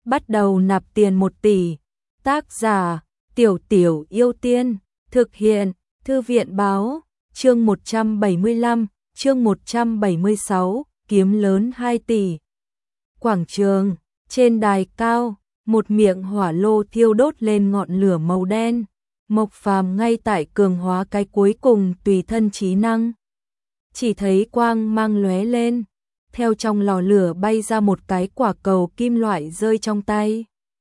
bắt đầu nạp tiền 1 tỷ. Tác giả, Tiểu Tiểu Yêu Tiên, thực hiện, Thư viện báo, chương 175, chương 176, kiếm lớn 2 tỷ. Quảng trường, trên đài cao, một miệng hỏa lô thiêu đốt lên ngọn lửa màu đen. Mộc Phàm ngay tại cường hóa cái cuối cùng tùy thân trí năng. Chỉ thấy quang mang lóe lên, theo trong lò lửa bay ra một cái quả cầu kim loại rơi trong tay.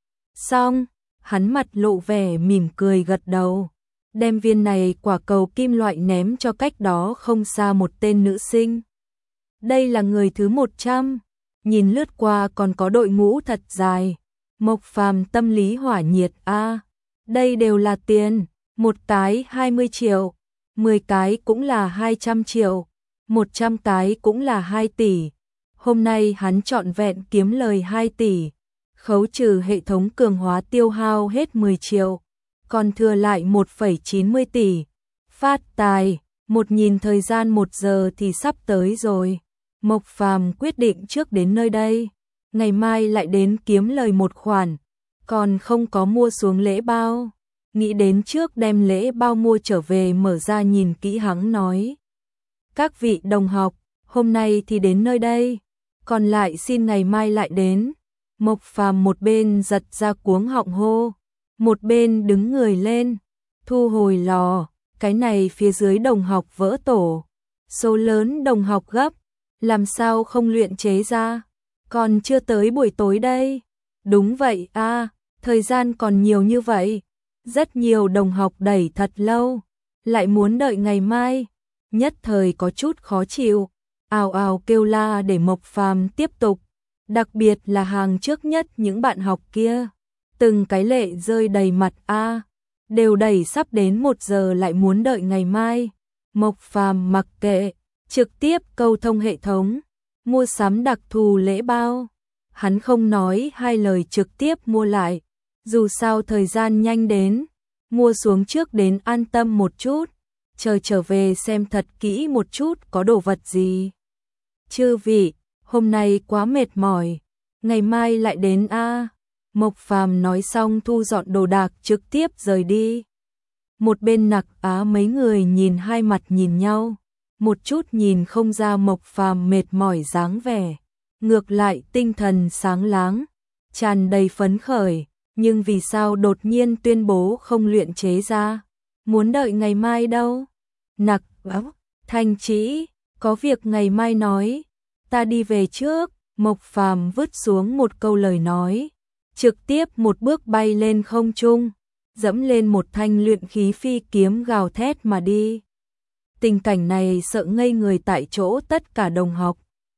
Xong, hắn mặt lộ vẻ mỉm cười gật đầu, đem viên này quả cầu kim loại ném cho cách đó không xa một tên nữ sinh. Đây là người thứ 100, nhìn lướt qua còn có đội ngũ thật dài. Mộc Phàm tâm lý hỏa nhiệt a, đây đều là tiền, một cái 20 triệu, 10 cái cũng là 200 triệu, 100 cái cũng là 2 tỷ. Hôm nay hắn trọn vẹn kiếm lời 2 tỷ, khấu trừ hệ thống cường hóa tiêu hao hết 10 triệu, còn thừa lại 1,90 tỷ. Phát tài, một nhìn thời gian 1 giờ thì sắp tới rồi. Mộc Phàm quyết định trước đến nơi đây, ngày mai lại đến kiếm lời một khoản, còn không có mua xuống lễ bao. Nghĩ đến trước đem lễ bao mua trở về mở ra nhìn kỹ, hắn nói: các vị đồng học, hôm nay thì đến nơi đây, còn lại xin ngày mai lại đến. Mộc Phàm một bên giật ra cuống họng hô, một bên đứng người lên, thu hồi lò. Cái này phía dưới đồng học vỡ tổ, số lớn đồng học gấp, làm sao không luyện chế ra, còn chưa tới buổi tối đây. Đúng vậy a, thời gian còn nhiều như vậy, rất nhiều đồng học đẩy thật lâu, lại muốn đợi ngày mai, nhất thời có chút khó chịu, ào ào kêu la để Mộc Phàm tiếp tục, đặc biệt là hàng trước nhất những bạn học kia, từng cái lệ rơi đầy mặt a, đều đẩy sắp đến 1 giờ lại muốn đợi ngày mai. Mộc Phàm mặc kệ, trực tiếp câu thông hệ thống, mua sắm đặc thù lễ bao. Hắn không nói hai lời trực tiếp mua lại, dù sao thời gian nhanh đến, mua xuống trước đến an tâm một chút, chờ trở về xem thật kỹ một chút có đồ vật gì. Chư vị, hôm nay quá mệt mỏi, ngày mai lại đến a. Mộc Phàm nói xong thu dọn đồ đạc trực tiếp rời đi. Một bên Nặc Á mấy người nhìn hai mặt nhìn nhau, một chút nhìn không ra Mộc Phàm mệt mỏi dáng vẻ, ngược lại tinh thần sáng láng, tràn đầy phấn khởi, nhưng vì sao đột nhiên tuyên bố không luyện chế ra, muốn đợi ngày mai đâu? Nặc Á, Thanh Trĩ, có việc ngày mai nói, ta đi về trước. Mộc Phàm vứt xuống một câu lời nói, trực tiếp một bước bay lên không trung, dẫm lên một thanh luyện khí phi kiếm gào thét mà đi. Tình cảnh này sợ ngây người tại chỗ tất cả đồng học.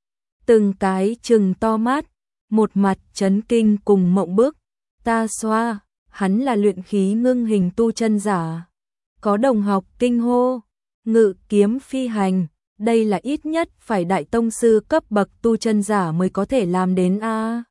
Từng cái trừng to mắt, một mặt chấn kinh cùng mộng bức. Ta xoa, hắn là luyện khí ngưng hình tu chân giả. Có đồng học kinh hô, ngự kiếm phi hành, đây là ít nhất phải đại tông sư cấp bậc tu chân giả mới có thể làm đến a.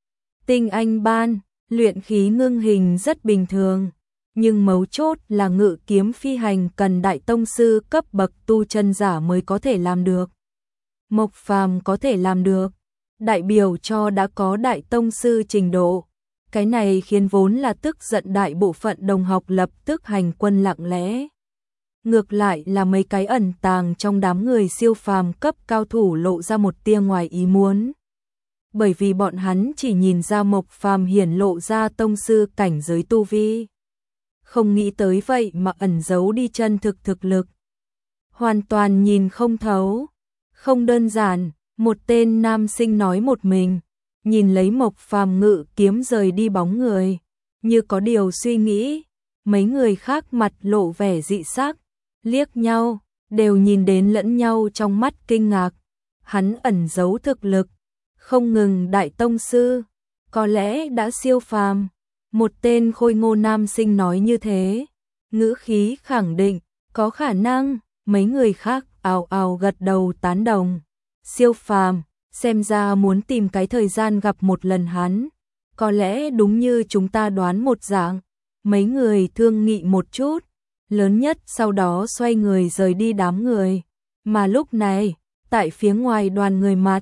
Tinh anh ban, luyện khí ngưng hình rất bình thường, nhưng mấu chốt là ngự kiếm phi hành cần đại tông sư cấp bậc tu chân giả mới có thể làm được. Mộc Phàm có thể làm được, đại biểu cho đã có đại tông sư trình độ. Cái này khiến vốn là tức giận đại bộ phận đồng học lập tức hành quân lặng lẽ. Ngược lại là mấy cái ẩn tàng trong đám người siêu phàm cấp cao thủ lộ ra một tia ngoài ý muốn. Bởi vì bọn hắn chỉ nhìn ra Mộc Phàm hiển lộ ra tông sư cảnh giới tu vi. Không nghĩ tới vậy mà ẩn giấu đi chân thực lực. Hoàn toàn nhìn không thấu. Không đơn giản, một tên nam sinh nói một mình, nhìn lấy Mộc Phàm ngự kiếm rời đi bóng người, như có điều suy nghĩ. Mấy người khác mặt lộ vẻ dị sắc, liếc nhau, đều nhìn đến lẫn nhau trong mắt kinh ngạc. Hắn ẩn giấu thực lực, không ngừng đại tông sư, có lẽ đã siêu phàm. Một tên khôi ngô nam sinh nói như thế, ngữ khí khẳng định, có khả năng. Mấy người khác ào ào gật đầu tán đồng. Siêu phàm, xem ra muốn tìm cái thời gian gặp một lần hắn, có lẽ đúng như chúng ta đoán một dạng. Mấy người thương nghị một chút, lớn nhất sau đó xoay người rời đi đám người. Mà lúc này, tại phía ngoài đoàn người mặt,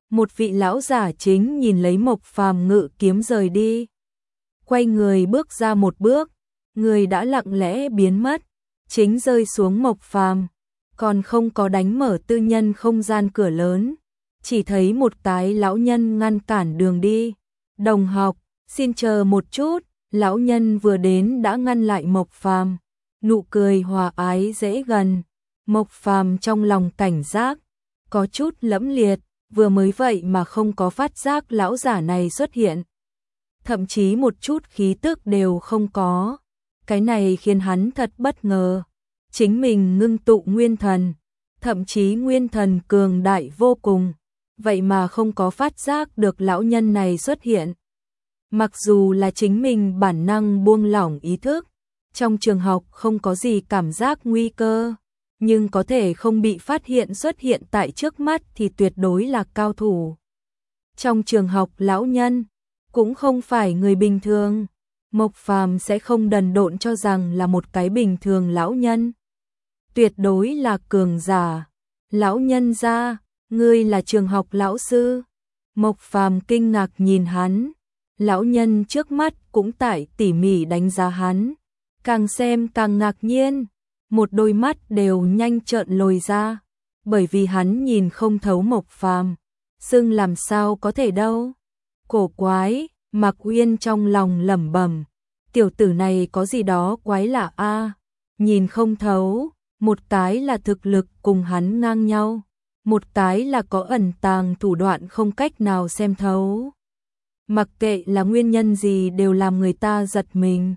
Một vị lão giả chính nhìn lấy Mộc Phàm ngự kiếm rời đi. Quay người bước ra một bước, người đã lặng lẽ biến mất, chính rơi xuống Mộc Phàm, còn không có đánh mở tư nhân không gian cửa lớn, chỉ thấy một cái lão nhân ngăn cản đường đi. Đồng học, xin chờ một chút, lão nhân vừa đến đã ngăn lại Mộc Phàm, nụ cười hòa ái dễ gần. Mộc Phàm trong lòng cảnh giác, có chút lẫm liệt, vừa mới vậy mà không có phát giác lão giả này xuất hiện. Thậm chí một chút khí tức đều không có. Cái này khiến hắn thật bất ngờ. Chính mình ngưng tụ nguyên thần, thậm chí nguyên thần cường đại vô cùng, vậy mà không có phát giác được lão nhân này xuất hiện. Mặc dù là chính mình bản năng buông lỏng ý thức, trong trường học không có gì cảm giác nguy cơ, nhưng có thể không bị phát hiện xuất hiện tại trước mắt thì tuyệt đối là cao thủ. Trong trường học lão nhân cũng không phải người bình thường, Mộc Phàm sẽ không đần độn cho rằng là một cái bình thường lão nhân. Tuyệt đối là cường giả. Lão nhân gia, ngươi là trường học lão sư? Mộc Phàm kinh ngạc nhìn hắn. Lão nhân trước mắt cũng tại tỉ mỉ đánh giá hắn, càng xem càng ngạc nhiên, một đôi mắt đều nhanh trợn lồi ra, bởi vì hắn nhìn không thấu Mộc Phàm, xưng làm sao có thể đâu. Cổ quái, Mạc Uyên trong lòng lẩm bẩm, tiểu tử này có gì đó quái lạ a, nhìn không thấu, một cái là thực lực cùng hắn ngang nhau, một cái là có ẩn tàng thủ đoạn không cách nào xem thấu. Mặc kệ là nguyên nhân gì đều làm người ta giật mình.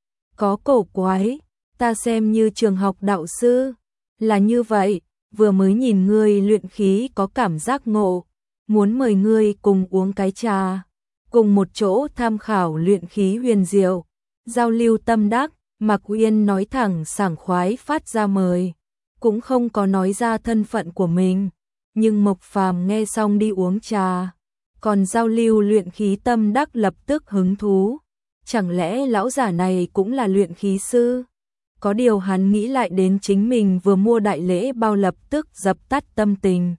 Có cổ quái, ta xem như trường học đạo sư, là như vậy, vừa mới nhìn ngươi luyện khí có cảm giác ngộ, muốn mời ngươi cùng uống cái trà, cùng một chỗ tham khảo luyện khí huyền diệu, giao lưu tâm đắc. Mạc Uyên nói thẳng sảng khoái phát ra mời, cũng không có nói ra thân phận của mình, nhưng Mộc Phàm nghe xong đi uống trà, còn giao lưu luyện khí tâm đắc lập tức hứng thú. Chẳng lẽ lão giả này cũng là luyện khí sư? Có điều hắn nghĩ lại đến chính mình vừa mua đại lễ bao lập tức dập tắt tâm tình.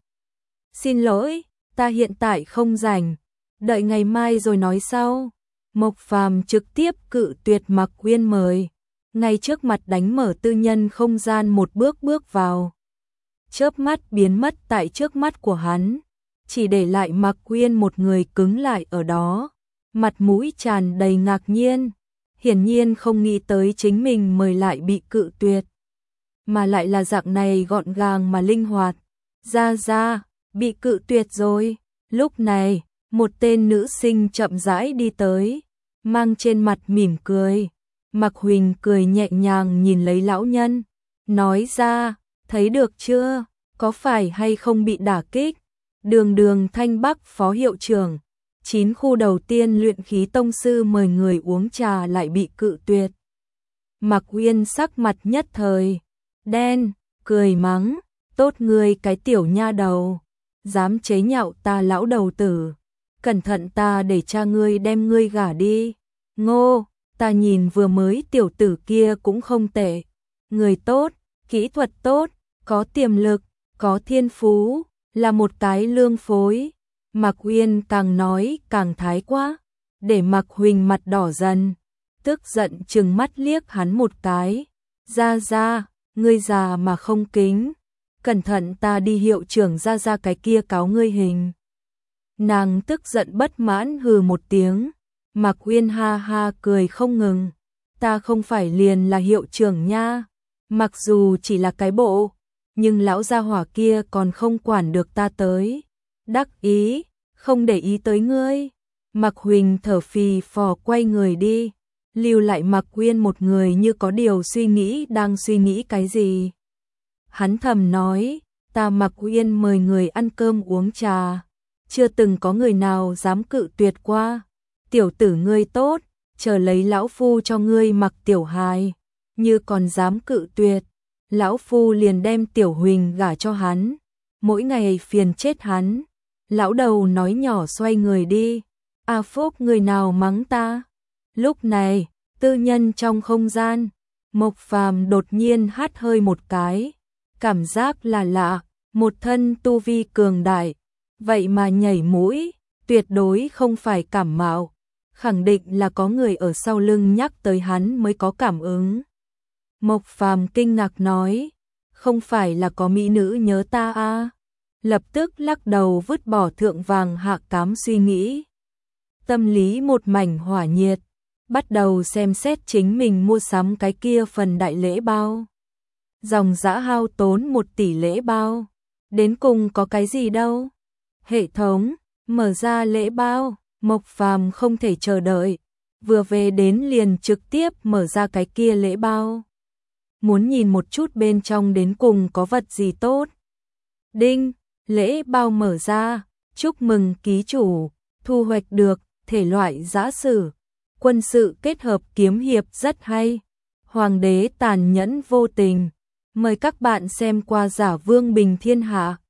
Xin lỗi, ta hiện tại không rảnh, đợi ngày mai rồi nói sau. Mộc Phàm trực tiếp cự tuyệt Mạc Uyên mời, ngay trước mặt đánh mở tư nhân không gian một bước bước vào. Chớp mắt biến mất tại trước mắt của hắn, chỉ để lại Mạc Uyên một người cứng lại ở đó, mặt mũi tràn đầy ngạc nhiên, hiển nhiên không nghĩ tới chính mình mời lại bị cự tuyệt, mà lại là dạng này gọn gàng mà linh hoạt. Ra, bị cự tuyệt rồi. Lúc này, một tên nữ sinh chậm rãi đi tới, mang trên mặt mỉm cười. Mạc Huỳnh cười nhẹ nhàng nhìn lấy lão nhân, nói ra, thấy được chưa, có phải hay không bị đả kích? Đường Thanh Bắc phó hiệu trưởng, 9 khu đầu tiên luyện khí tông sư mời người uống trà lại bị cự tuyệt. Mạc Uyên sắc mặt nhất thời đen, cười mắng, tốt ngươi cái tiểu nha đầu, dám chế nhạo ta lão đầu tử, cẩn thận ta để cha ngươi đem ngươi gả đi. Ngô, ta nhìn vừa mới tiểu tử kia cũng không tệ, người tốt, kỹ thuật tốt, có tiềm lực, có thiên phú, là một cái lương phối. Mạc Uyên càng nói càng thái quá, để Mạc Huỳnh mặt đỏ dần, tức giận trừng mắt liếc hắn một cái. Ra, ngươi già mà không kính, cẩn thận ta đi hiệu trưởng ra cái kia cáo ngươi hình. Nàng tức giận bất mãn hừ một tiếng. Mạc Uyên ha ha cười không ngừng, ta không phải liền là hiệu trưởng nha, mặc dù chỉ là cái bộ, nhưng lão gia hỏa kia còn không quản được ta tới. Đắc ý, không để ý tới ngươi. Mạc Huỳnh thở phì phò quay người đi, lưu lại Mạc Uyên một người như có điều suy nghĩ đang suy nghĩ cái gì. Hắn thầm nói, ta Mạc Uyên mời người ăn cơm uống trà, chưa từng có người nào dám cự tuyệt qua. Tiểu tử ngươi tốt, chờ lấy lão phu cho ngươi mặc tiểu hài, như còn dám cự tuyệt, lão phu liền đem tiểu Huỳnh gả cho hắn, mỗi ngày phiền chết hắn. Lão đầu nói nhỏ xoay người đi. A Phúc, người nào mắng ta? Lúc này, tư nhân trong không gian, Mộc Phàm đột nhiên hắt hơi một cái, cảm giác là lạ, một thân tu vi cường đại, vậy mà nhảy mũi, tuyệt đối không phải cảm mạo, khẳng định là có người ở sau lưng nhắc tới hắn mới có cảm ứng. Mộc Phàm kinh ngạc nói, không phải là có mỹ nữ nhớ ta à? Lập tức lắc đầu vứt bỏ thượng vàng hạ cám suy nghĩ. Tâm lý một mảnh hỏa nhiệt, bắt đầu xem xét chính mình mua sắm cái kia phần đại lễ bao. Dòng dã hao tốn 1 tỷ lễ bao, đến cùng có cái gì đâu? Hệ thống, mở ra lễ bao, Mộc Phàm không thể chờ đợi, vừa về đến liền trực tiếp mở ra cái kia lễ bao. Muốn nhìn một chút bên trong đến cùng có vật gì tốt. Đinh, lễ bao mở ra, chúc mừng ký chủ, thu hoạch được, thể loại giã sử, quân sự kết hợp kiếm hiệp rất hay. Hoàng đế tàn nhẫn vô tình, mời các bạn xem qua Giả Vương Bình Thiên Hạ.